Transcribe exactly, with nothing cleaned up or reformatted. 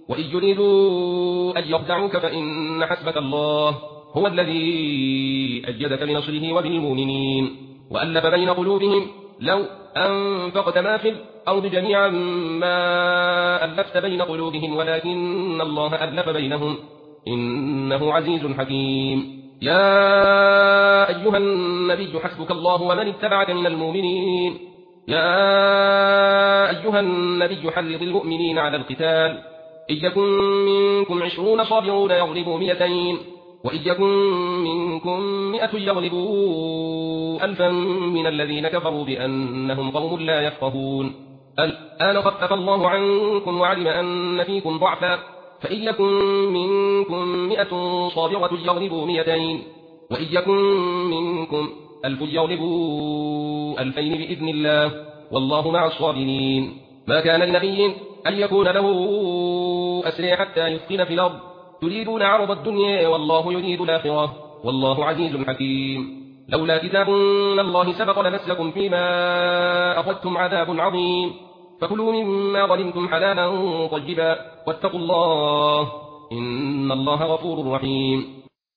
وإن يريدوا أن يخدعوك فإن حسبك الله هو الذي أيدك بنصره وبالمؤمنين وألف بين قلوبهم لو أنفقت ما في الأرض جميعا ما ألفت بين قلوبهم ولكن الله ألف بينهم إنه عزيز حكيم. يا أيها النبي حسبك الله ومن اتبعك من المؤمنين يا أيها النبي حرض المؤمنين على القتال إن يكن منكم عشرون صابرون يغلبوا مئتين وإن يكن منكم مئة يغلبوا ألفا من الذين كفروا بأنهم قوم لا يفقهون. الآن خفف الله عنكم وعلم أن فيكم ضعفا فإن يكن منكم مئة صابرة يغلبوا مئتين وإن يكن منكم ألف يغلبوا ألفين بإذن الله والله مع الصابرين. ما كان لنبي أن يكون له أسرى حتى يثقل في الأرض تريدون عرض الدنيا والله يريد الآخرة والله عزيز حكيم. لولا كتاب من الله سبق لمسكم فيما أخذتم عذاب عظيم فكلوا مما ظلمتم حلالا طيبا واتقوا الله إن الله غفور رحيم.